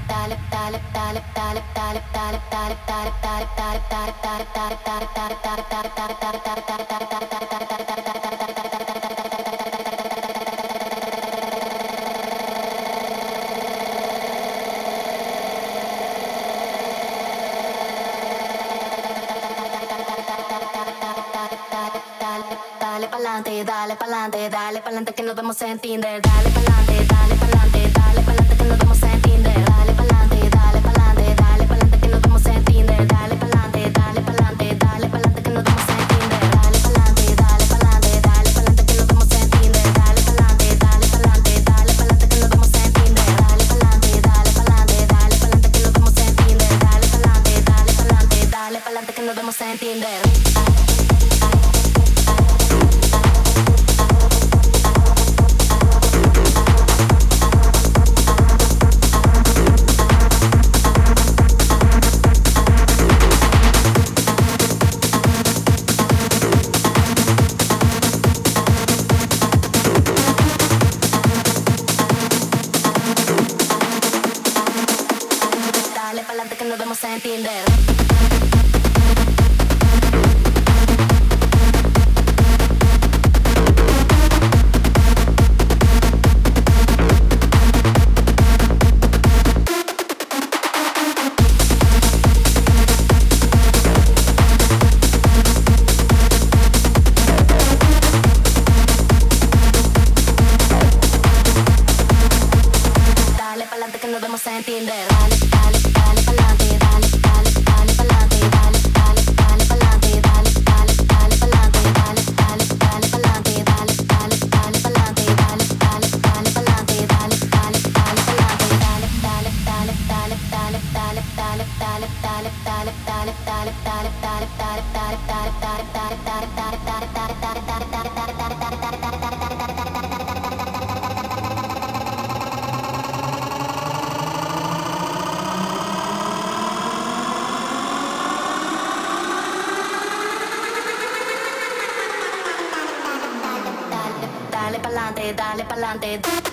Dale pa'lante que nos vemos en Tinder. Dale pa'lante que nos vemos en Tinder. Dale pa'lante que nos vemos en Tinder. Dale pa'lante que nos vemos en Tinder. Dale pa'lante que nos vemos en Tinder. Dale pa'lante que nos vemos en Tinder. Dale pa'lante que nos vemos en Tinder. Dale pa'lante que nos vemos en Tinder. Que nos vemos en Tinder. Dale pa'lante que nos vemos en Tinder. Dale pa'lante.